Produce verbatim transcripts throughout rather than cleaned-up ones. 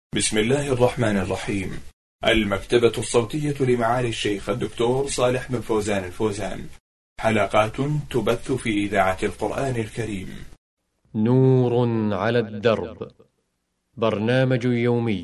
بسم الله الرحمن الرحيم. المكتبة الصوتية لمعالي الشيخ الدكتور صالح بن فوزان الفوزان، حلقات تبث في إذاعة القرآن الكريم. نور على الدرب، برنامج يومي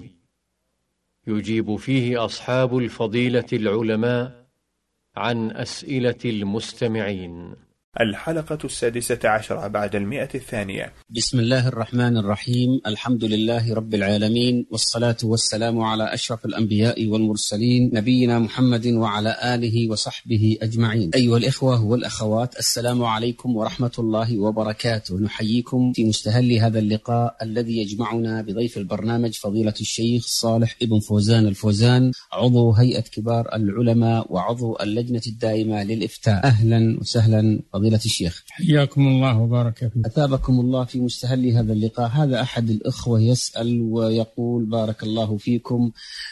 يجيب فيه أصحاب الفضيلة العلماء عن أسئلة المستمعين. الحلقة السادسة عشر بعد المئة الثانية. بسم الله الرحمن الرحيم. الحمد لله رب العالمين، والصلاة والسلام على أشرف الأنبياء والمرسلين، نبينا محمد وعلى آله وصحبه أجمعين. أيها الإخوة والأخوات، السلام عليكم ورحمة الله وبركاته. نحييكم في مستهل هذا اللقاء الذي يجمعنا بضيف البرنامج فضيلة الشيخ صالح بن فوزان الفوزان، عضو هيئة كبار العلماء وعضو اللجنة الدائمة للإفتاء. أهلا وسهلا فضيلة الشيخ، حياكم الله وبارك فيكم. أثابكم الله في مستهل هذا اللقاء. هذا أحد الإخوة يسأل ويقول: بارك الله فيكم،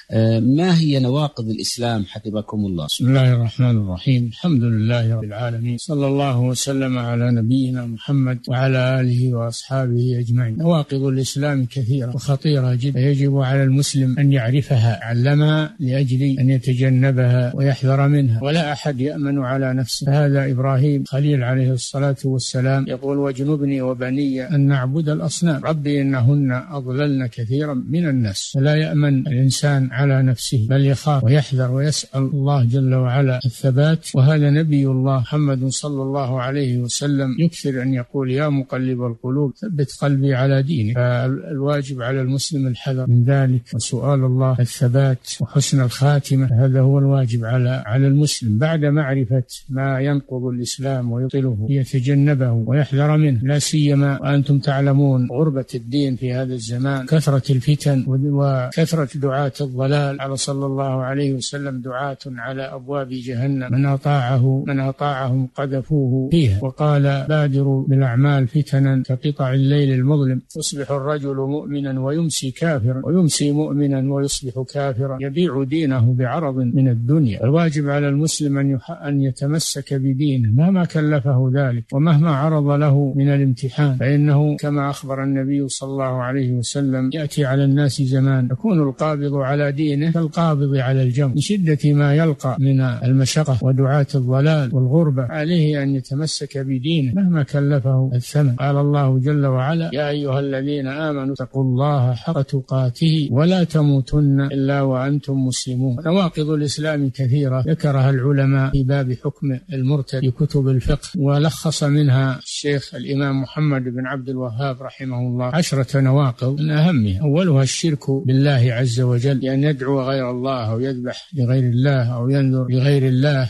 ما هي نواقض الإسلام حفظكم الله؟ بسم الله الرحمن الرحيم. الحمد لله رب العالمين، صلى الله وسلم على نبينا محمد وعلى آله وأصحابه أجمعين. نواقض الإسلام كثيرة وخطيرة جدا، يجب على المسلم أن يعرفها، علمها لأجل أن يتجنبها ويحذر منها، ولا أحد يأمن على نفسه. هذا إبراهيم خليل عليه الصلاة والسلام يقول: واجنبني وبني أن نعبد الأصنام، ربي إنهن أضللن كثيرا من الناس. فلا يأمن الإنسان على نفسه، بل يخاف ويحذر ويسأل الله جل وعلا الثبات. وهذا نبي الله محمد صلى الله عليه وسلم يكثر أن يقول: يا مقلب القلوب ثبت قلبي على دينك. فالواجب على المسلم الحذر من ذلك وسؤال الله الثبات وحسن الخاتمة. هذا هو الواجب على على المسلم بعد معرفة ما ينقض الإسلام ويطله، يتجنبه ويحذر منه، لا سيما وأنتم تعلمون غربة الدين في هذا الزمان، كثرة الفتن وكثرة دعاة الضلال. على صلى الله عليه وسلم: دعاة على أبواب جهنم من أطاعه من أطاعهم قذفوه فيها. وقال: بادروا بالأعمال فتنا كقطع الليل المظلم، يصبح الرجل مؤمنا ويمسي كافرا، ويمسي مؤمنا ويصبح كافرا، يبيع دينه بعرض من الدنيا. الواجب على المسلم أن أن يتمسك بدينه مهما كلفه ذلك ومهما عرض له من الامتحان، فإنه كما أخبر النبي صلى الله عليه وسلم: يأتي على الناس زمان يكون القابض على دينه كالقابض على الجمر، لشدة ما يلقى من المشقة ودعاة الضلال والغربة. عليه أن يتمسك بدينه مهما كلفه الثمن. قال الله جل وعلا: يا أيها الذين آمنوا اتقوا الله حق تقاته ولا تموتن إلا وأنتم مسلمون. نواقض الإسلام كثيرة ذكرها العلماء في باب حكم المرتد في كتب الفقه، ولخص منها الشيخ الإمام محمد بن عبد الوهاب رحمه الله عشرة نواقض من أهمها. أولها الشرك بالله عز وجل، بأن يدعو غير الله أو يذبح لغير الله أو ينذر لغير الله.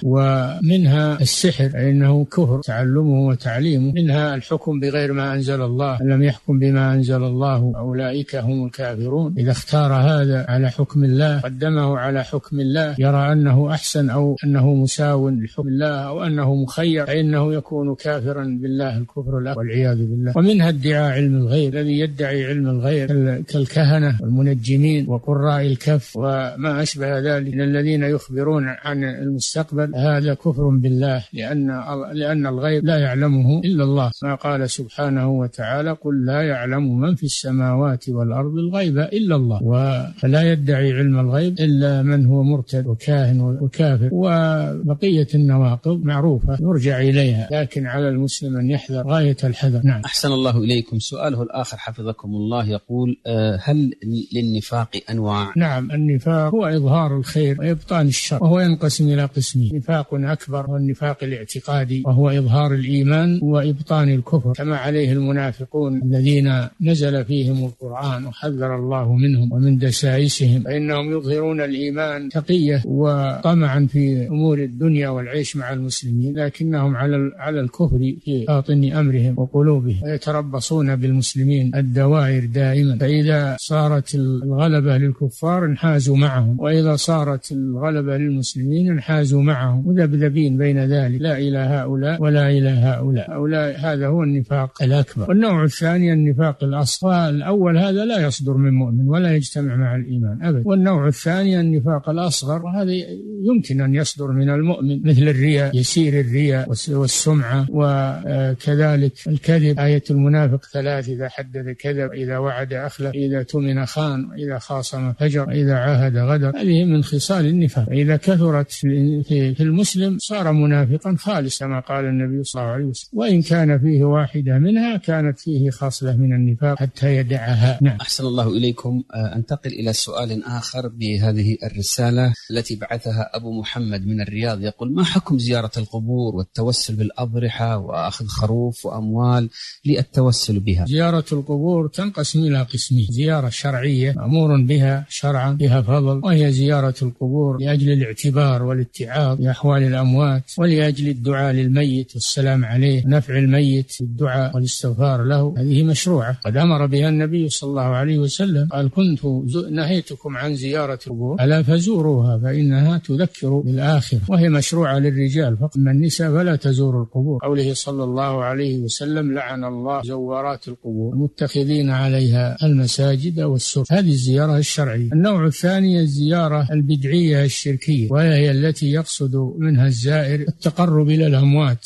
ومنها السحر، فإنه كفر تعلمه وتعليمه. منها الحكم بغير ما أنزل الله، أن لم يحكم بما أنزل الله أولئك هم الكافرون. إذا اختار هذا على حكم الله، قدمه على حكم الله، يرى أنه أحسن أو أنه مساو لحكم الله أو أنه مخير، فإنه يكون كافرا بالله الكفر الأكبر والعياذ بالله. ومنها ادعاء علم الغيب، الذي يدعي علم الغيب كالكهنة والمنجمين وقراء الكف وما أشبه ذلك من الذين يخبرون عن المستقبل. هذا كفر بالله، لأن لأن الغيب لا يعلمه إلا الله، ما قال سبحانه وتعالى: قل لا يعلم من في السماوات والأرض الغيب إلا الله. ولا يدعي علم الغيب إلا من هو مرتد وكاهن وكافر. وبقية النواقض معروفة يرجع إليها، لكن على المسلم أن يحذر غاية الحذر. نعم. أحسن الله إليكم. سؤاله الآخر حفظكم الله يقول: هل للنفاق أنواع؟ نعم، النفاق هو إظهار الخير وإبطان الشر، وهو ينقسم إلى قسمين: نفاق أكبر والنفاق الاعتقادي، وهو إظهار الإيمان وإبطان الكفر، كما عليه المنافقون الذين نزل فيهم القرآن وحذر الله منهم ومن دسائسهم، فإنهم يظهرون الإيمان تقية وطمعا في أمور الدنيا والعيش مع المسلمين، لكنهم على على الكفر في باطن أمرهم وقلوبهم، ويتربصون بالمسلمين الدوائر دائما. فإذا صارت الغلبة للكفار انحازوا معهم، وإذا صارت الغلبة للمسلمين انحازوا معهم، مذبذبين بين ذلك، لا إلى هؤلاء ولا إلى هؤلاء. هؤلاء هذا هو النفاق الأكبر. والنوع الثاني النفاق الأصغر. الأول هذا لا يصدر من مؤمن ولا يجتمع مع الإيمان أبدا. والنوع الثاني النفاق الأصغر، وهذا يمكن أن يصدر من المؤمن، مثل الرياء، يسير الرياء والسمعة، وكذلك الكذب. آية المنافق ثلاث: إذا حدث كذب، إذا وعد أخلف، إذا اؤتمن خان، وإذا خاصم فجر، وإذا عاهد غدر. هذه من خصال النفاق. إذا كثرت في المسلم صار منافقا خالصا، ما قال النبي صلى الله عليه وسلم: وإن كان فيه واحدة منها كانت فيه خاصلة من النفاق حتى يدعها. نعم. أحسن الله إليكم. أنتقل إلى سؤال آخر بهذه الرسالة التي بعثها أبو محمد من الرياض، يقول: ما حكم زيارة القبور والتوسل بالأضرحة وأخذ خروف وأموال للتوسل بها؟ زيارة القبور تنقسم إلى قسمين: زيارة شرعية مأمور بها شرعا بها فضل، وهي زيارة القبور لأجل الاعتبار والاتعاظ بأحوال الأموات، ولأجل الدعاء للميت والسلام عليه، نفع الميت بالدعاء والاستغفار له. هذه مشروعة قد أمر بها النبي صلى الله عليه وسلم، قال: كنت نهيتكم عن زيارة القبور ألا فزوروها فإنها تذكر بالآخرة. وهي مشروعة للرجال فقط، أما النساء فلا تزور القبور. قوله صلى الله عليه وسلم: لعن الله زوارات القبور المتخذين عليها المساجد والسرج. هذه الزيارة الشرعية. النوع الثاني الزيارة البدعية الشركية، وهي التي يقصد منها الزائر التقرب إلى الأموات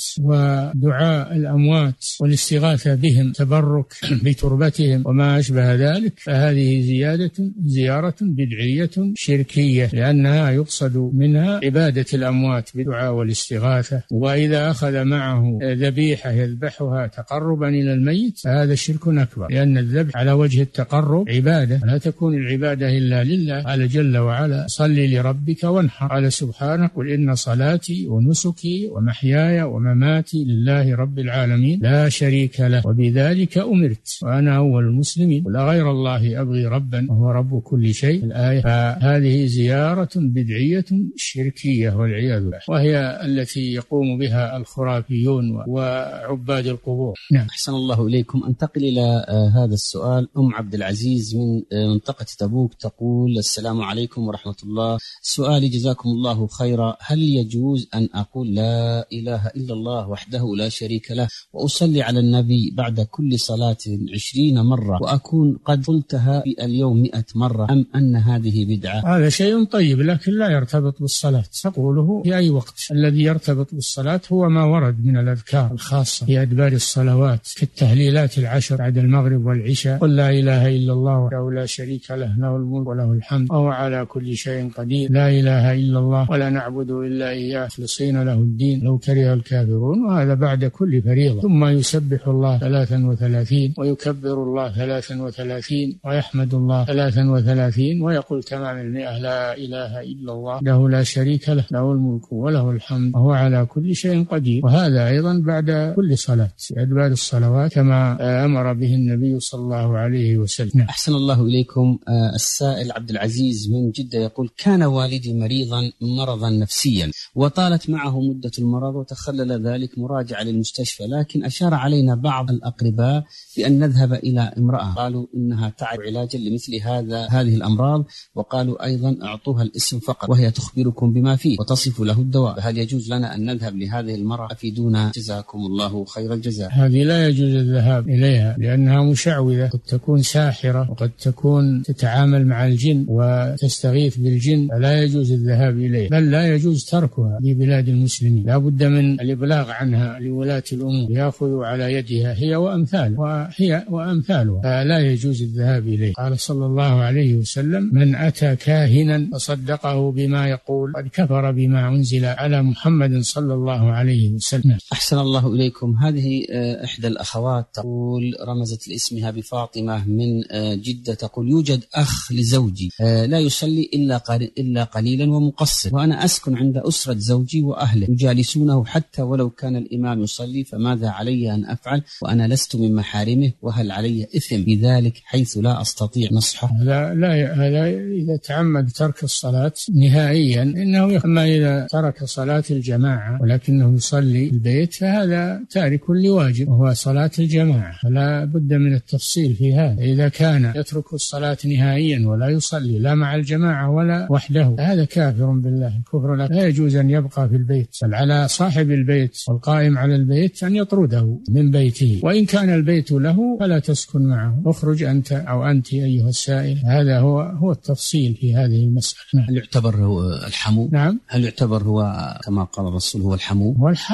ودعاء الأموات والاستغاثة بهم، تبرك بتربتهم وما أشبه ذلك. فهذه زيادة زيارة بدعية شركية، لأنها يقصد منها عبادة الأموات بالدعاء والاستغاثة. وإذا أخذ معه ذبيحة يذبحها تقربا إلى الميت فهذا شرك أكبر، لأن الذبح على وجه التقرب عبادة، لا تكون العبادة إلا لله. قال جل وعلا: صل لربك وانحر. قال سبحانه: قل إن صلاتي ونسكي ومحياي ومماتي لله رب العالمين لا شريك له وبذلك أمرت وأنا أول المسلمين ولا غير الله أبغي ربا وهو رب كل شيء. الآية. فهذه زيارة بدعية شركية والعياذ بالله، وهي التي يقوم بها الخرافيون وعباد القبور. نعم. أحسن الله إليكم. أنتقل إلى هذا السؤال. أم عبد العزيز من منطقة تبوك تقول: السلام عليكم ورحمة الله، سؤالي جزاكم الله خيرا، هل يجوز أن أقول لا إله إلا الله وحده لا شريك له وأصلي على النبي بعد كل صلاة عشرين مرة وأكون قد قلتها في اليوم مئة مرة، أم أن هذه بدعة؟ هذا شيء طيب لكن لا يرتبط بالصلاة، تقوله في أي وقت. الذي يرتبط بالصلاة هو ما ورد من الأذكار الخاصة في أدبار الصلوات كالتهليلات العشر بعد المغرب والعشاء: قل لا إله إلا الله وحده لا شريك له له الملك وله الحمد وهو على كل شيء قدير، لا إله إلا الله ولا نعبد إلا إياه مخلصين له الدين لو كره الكافرون. وهذا بعد كل فريضة. ثم يسبح الله ثلاثا وثلاثين ويكبر الله ثلاثا وثلاثين ويحمد الله ثلاثا وثلاثين ويقول تمام المئة: لا إله إلا الله له لا شريك له له الملك وله الحمد وهو على كل شيء قدير. وهذا أيضا بعد كل صلاة في أدبار الصلوات كما أمر به النبي صلى الله عليه وسلم. أحسن الله إليكم. السائل عبد العزيز من جدة يقول: كان والدي مريضا مرضا نفسيا وطالت معه مدة المرض وتخلل ذلك مراجعة للمستشفى، لكن أشار علينا بعض الأقرباء بأن نذهب إلى امرأة قالوا إنها تعرف علاجا لمثل هذا هذه الأمراض، وقالوا أيضا أعطوها الاسم فقط وهي تخبركم بما فيه وتصف له الدواء، هل يجوز لنا أن نذهب لهذه المرأة أفيدونا جزاكم الله خير الجزاء؟ هذه لا يجوز الذهاب إليها لأنها مشعوذة، قد تكون ساحرة وقد تكون تتعامل مع الجن وتستغيث بالجن، فلا يجوز الذهاب إليها، بل لا يجوز تركها لبلاد المسلمين. لا بد من الإبلاغ عنها لولاة الأمور يأخذوا على يدها هي وأمثالها وهي وأمثالها، فلا يجوز الذهاب إليه. قال صلى الله عليه وسلم: من أتى كاهنا فصدقه بما يقول قد كفر بما أنزل على محمد صلى الله عليه وسلم. أحسن الله إليكم. هذه إحدى الأخوات تقول، رمزت لاسمها بفاطمة من جدة، تقول: يوجد أخ لزوجي لا يصلي إلا إلا قليلا ومقصر، وأنا أسكن عند أسرة زوجي وأهله يجالسونه حتى ولو كان الإمام يصلي، فماذا علي أن أفعل وأنا لست من محارمه، وهل علي إثم بذلك حيث لا أستطيع نصحه؟ لا لا هذا إذا تعمد ترك الصلاة نهائيا إنه، أما إذا ترك صلاة الجماعة ولكنه يصلي البيت فهذا تارك لواجب وهو صلاة الجماعة، فلا بد من التفصيل في هذا. إذا كان يترك الصلاة نهائيا ولا يصلي لا مع الجماعة ولا وحده هذا كافر بالله الكفر، لا يجوز أن يبقى في البيت، بل على صاحب البيت والقائم على البيت أن يطرده من بيته، وإن كان البيت له فلا تسكن معه، اخرج أنت أو أنت أيها السائل. هذا هو هو التفصيل في هذه المسألة. هل يعتبر هو الحمو؟ نعم. هل يعتبر هو كما قال الرسول هو الحمو؟ هو الحمو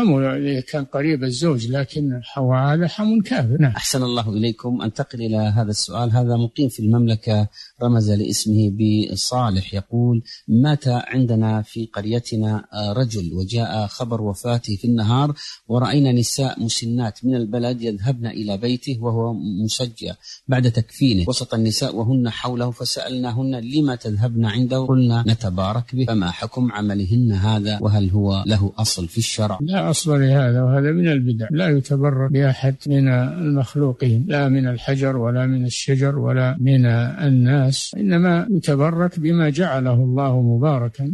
حمل كان قريب الزوج، لكن حواء هذا حمل كافر. نعم. أحسن الله إليكم. أنتقل إلى هذا السؤال. هذا مقيم في المملكة، رمز لاسمه بصالح، يقول: مات عندنا في قريتنا رجل وجاء خبر وفاته في النهار، ورأينا نساء مسنات من البلد يذهبن إلى بيته وهو مسجى بعد تكفينه وسط النساء وهن حوله، فسألناهن: لما تذهبن عنده؟ قلنا: نتبارك به. فما حكم عملهن هذا، وهل هو له أصل في الشرع؟ لا أصل لهذا، وهذا من البدع. لا يتبرك بأحد من المخلوقين، لا من الحجر ولا من الشجر ولا من الناس، إنما يتبرك بما جعله الله مباركا.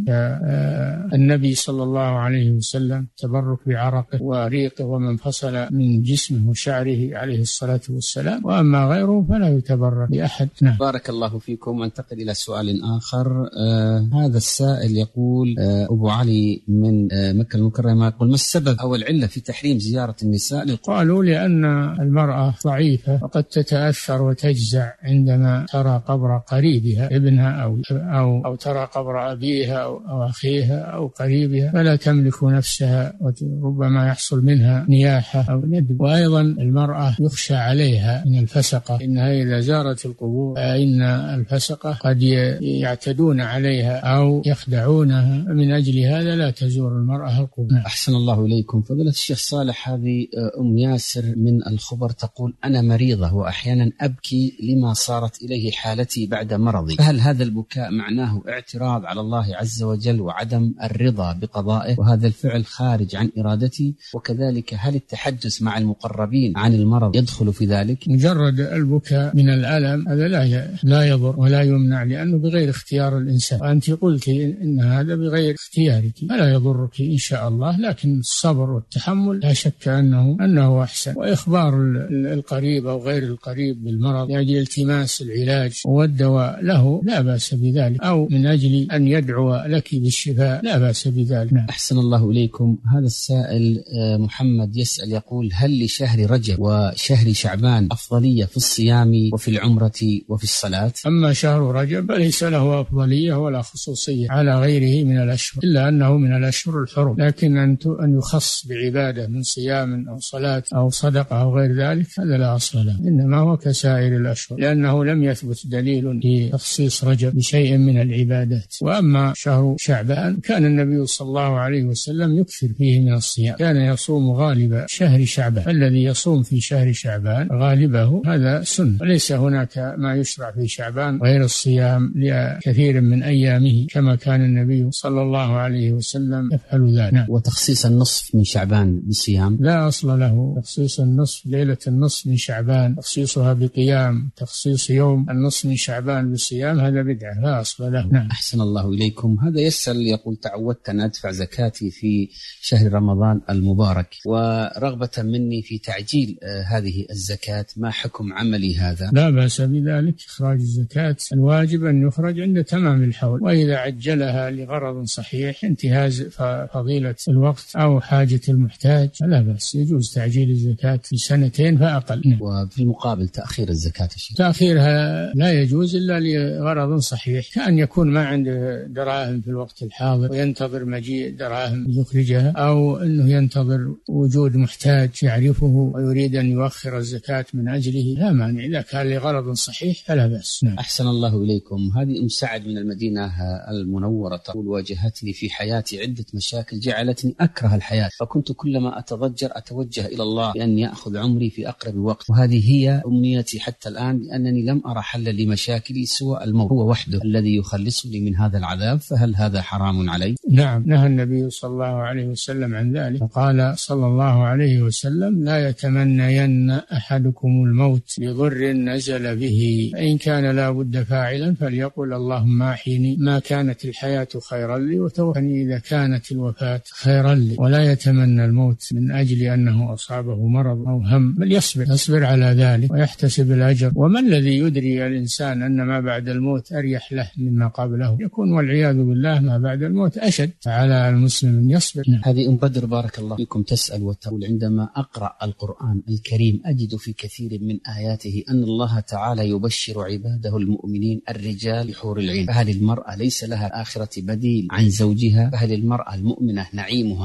النبي صلى الله عليه وسلم تبرك بعرقه وريقه ومن فصل من جسمه وشعره عليه الصلاة والسلام، وأما غيره فلا يتبرك بأحد. نعم. بارك الله فيكم. أنتقل إلى سؤال آخر. آه هذا السائل يقول: آه أبو علي من آه مكة المكرمة، يقول: ما السبب أو العلة في تحريم زيارة النساء؟ قالوا: لأن المرأة ضعيفة وقد تتأثر وتجزع عندما ترى قبر قريبها، ابنها أو أو أو ترى قبر أبيها أو, أو أخيها أو قريبها، فلا تملك نفسها وربما يحصل منها نياحة أو ندب. وأيضا المرأة يخشى عليها من الفسقة، إنها إذا زارت القبور فإن الفسقة قد يعتدون عليها أو يخدعونها، من أجل هذا لا تزور المرأة القبور. أحسن الله إليكم. فضيلة الشيخ صالح، هذه أم ياسر من الخبر تقول: أنا مريضة وأحيانا أبكي لما صارت إليه حالتي بعد مرضي، فهل هذا البكاء معناه اعتراض على الله عز وجل وعدم الرضا بقضائه، وهذا الفعل خارج عن إرادتي؟ وكذلك هل التحدث مع المقربين عن المرض يدخل في ذلك؟ مجرد البكاء من الألم هذا لا لا يضر ولا يمنع، لأنه بغير اختيار الإنسان، وأنت قلت إن هذا بغير اختيارك، فلا يضرك إن شاء الله، لكن الصبر والتحمل لا شك أنه أنه أحسن. وإخبار القريب أو غير القريب بالمرض لأجل التماس العلاج والدواء له لا بأس بذلك، أو من أجل أن يدعو لك بالشفاء لا بأس بذلك. نعم. أحسن الله إليكم. هذا السائل محمد يسأل يقول: هل لشهر رجب وشهر شعبان أفضلية في الصيام وفي العمرة وفي الصلاة؟ أما شهر رجب فليس له أفضلية ولا خصوصية على غيره من الأشهر، إلا أنه من الأشهر الحرم، لكن أن يخص بعبادة من صيام أو صلاة أو صدقة أو غير ذلك هذا لا أصل له، إنما هو كسائر الأشهر، لأنه لم يثبت دليل في تخصيص رجب بشيء من العبادات. وأما شهر شعبان كان النبي صلى الله عليه وسلم يكثر فيه من الصيام، كان يصوم غالب شهر شعبان، الذي يصوم في شهر شعبان غالبه هذا سنة، وليس هناك ما يشرع في شعبان غير الصيام لكثير من أيامه، كما كان النبي صلى الله عليه وسلم يفعل ذلك. نعم. وتخصيص النصف من شعبان بالصيام لا أصل له. تخصيص النصف، ليلة النصف من شعبان تخصيصها بقيام، تخصيص يوم النصف من شعبان بالصيام هذا بدعة لا أصل له. نعم. أحسن الله إليكم. هذا يسأل يقول: تعودت أن أدفع زكاتي في شهر رمضان المبارك، ورغبة مني في تعجيل آه هذه الزكاة، ما حكم عملي هذا؟ لا بأس بذلك. إخراج الزكاة الواجب أن يخرج عند تمام الحول، وإذا عجلها لغرض صحيح، انتهاز فضيلة الوقت أو حاجة المحتاج، لا بأس، يجوز تعجيل الزكاة في سنتين فأقل. نعم. وفي المقابل تأخير الزكاة الشيء. تأخيرها لا يجوز إلا لغرض صحيح، كأن يكون ما عنده دراهم في الوقت الحاضر وينتظر مجيء دراهم يخرجها، أو أنه ينتظر وجود محتاج يعرفه ويريد أن يؤخر الزكاة من أجله، لا مانع إذا كان لغرض صحيح فلا بأس. نعم. أحسن الله إليكم. هذه أم سعد من المدينة المنورة تقول: واجهتني في حياتي عدة مشاكل جعلتني أكره الحياة، فكنت كلما أتضجر أتوجه إلى الله بأن يأخذ عمري في أقرب وقت، وهذه هي أمنيتي حتى الآن، لأنني لم أرى حلا لمشاكلي سوى الموت، هو وحده الذي يخلصني من هذا العذاب، فهل هذا حرام علي؟ نعم. نهى النبي صلى الله عليه وسلم عن ذلك، قال صلى الله عليه وسلم: لا يتمنين أحدكم الموت لضر نزل به، فإن كان لا بد فاعلا فليقل اللهم أحيني ما كانت الحياة خيرا لي، وتوفني إذا كانت الوفاة خيرا لي. ولا يتمنى الموت من أجل أنه أصابه مرض أو هم، بل يصبر يصبر على ذلك ويحتسب الأجر. وما الذي يدري الإنسان أن ما بعد الموت أريح له مما قبله؟ يكون والعياذ بالله ما بعد الموت أشد على المسلم أن يصبر. هذه أم بدر بارك الله فيكم تسأل وتقول: عندما أقرأ القرآن الكريم أجد في كثير من آياته أن الله تعالى يبشر عباده المؤمنين الرجال بحور العين، فهل المرأة ليس لها آخرة بديل عن زوجها؟ فهل المرأة المؤمنة نعيمها أقل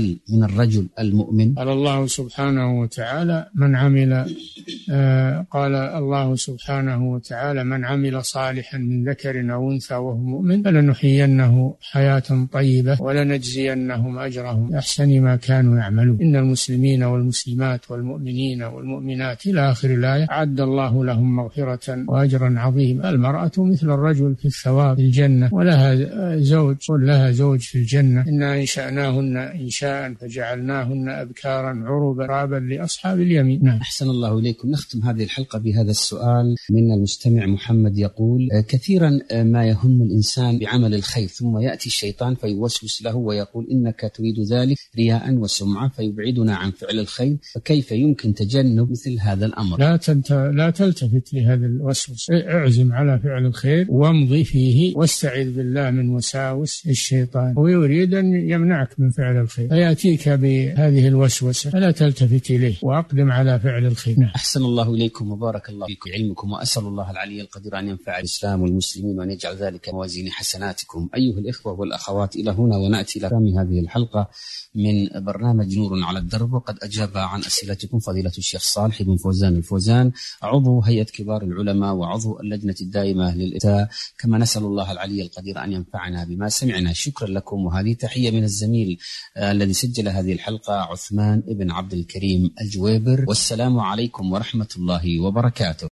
أقل من الرجل المؤمن؟ قال الله سبحانه وتعالى من عمل آه قال الله سبحانه وتعالى من عمل صالحا من ذكر أو أنثى وهو مؤمن فلنحيينه حياة طيبة ولنجزينهم أجرهم بأحسن ما كانوا يعملون. إن المسلمين والمسلمات والمؤمنين والمؤمنات إلى آخر الآية أعد الله لهم مغفرة وأجرا عظيما. المرأة مثل الرجل في الثواب في الجنة، ولها زوج ولها زوج في الجنة. إنا إنشأناهن إنشاء فجعلناهن أبكارا عربا رابا لأصحاب اليمين. نعم. أحسن الله إليكم. نختم هذه الحلقة بهذا السؤال من المستمع محمد يقول: كثيرا ما يهم الإنسان بعمل الخير ثم يأتي الشيطان فيوسوس له ويقول إنك تريد ذلك رياء وسمعة فيبعدنا عن فعل الخير، فكيف يمكن تجنب مثل هذا الأمر؟ لا تنت... لا تلتفت لهذا الوسوس، اعزم على فعل الخير وامضي فيه واستعذ بالله من وساوس الشيطان، هو يريد أن يمنعك من فعل الخير فيأتيك بهذه الوسوسة، فلا تلتفت إليه وأقدم على فعل الخير. نعم. أحسن الله إليكم وبارك الله فيكم علمكم، وأسأل الله العلي القدير أن ينفع الإسلام والمسلمين وأن يجعل ذلك موازين حسناتكم. أيها الإخوة والأخوات، إلى هنا ونأتي إلى ختام هذه الحلقة من برنامج نور على الدرب، وقد أجاب عن أسئلتكم فضيلة الشيخ صالح بن فوزان الفوزان، عضو هيئة كبار العلماء وعضو اللجنة الدائمة للإفتاء، كما نسأل الله العلي القدير أن ينفعنا بما سمعنا. شكرا لكم، وهذه تحية من الزميل آه الذي سجل هذه الحلقة عثمان بن عبد الكريم الجويبر، والسلام عليكم ورحمة الله وبركاته.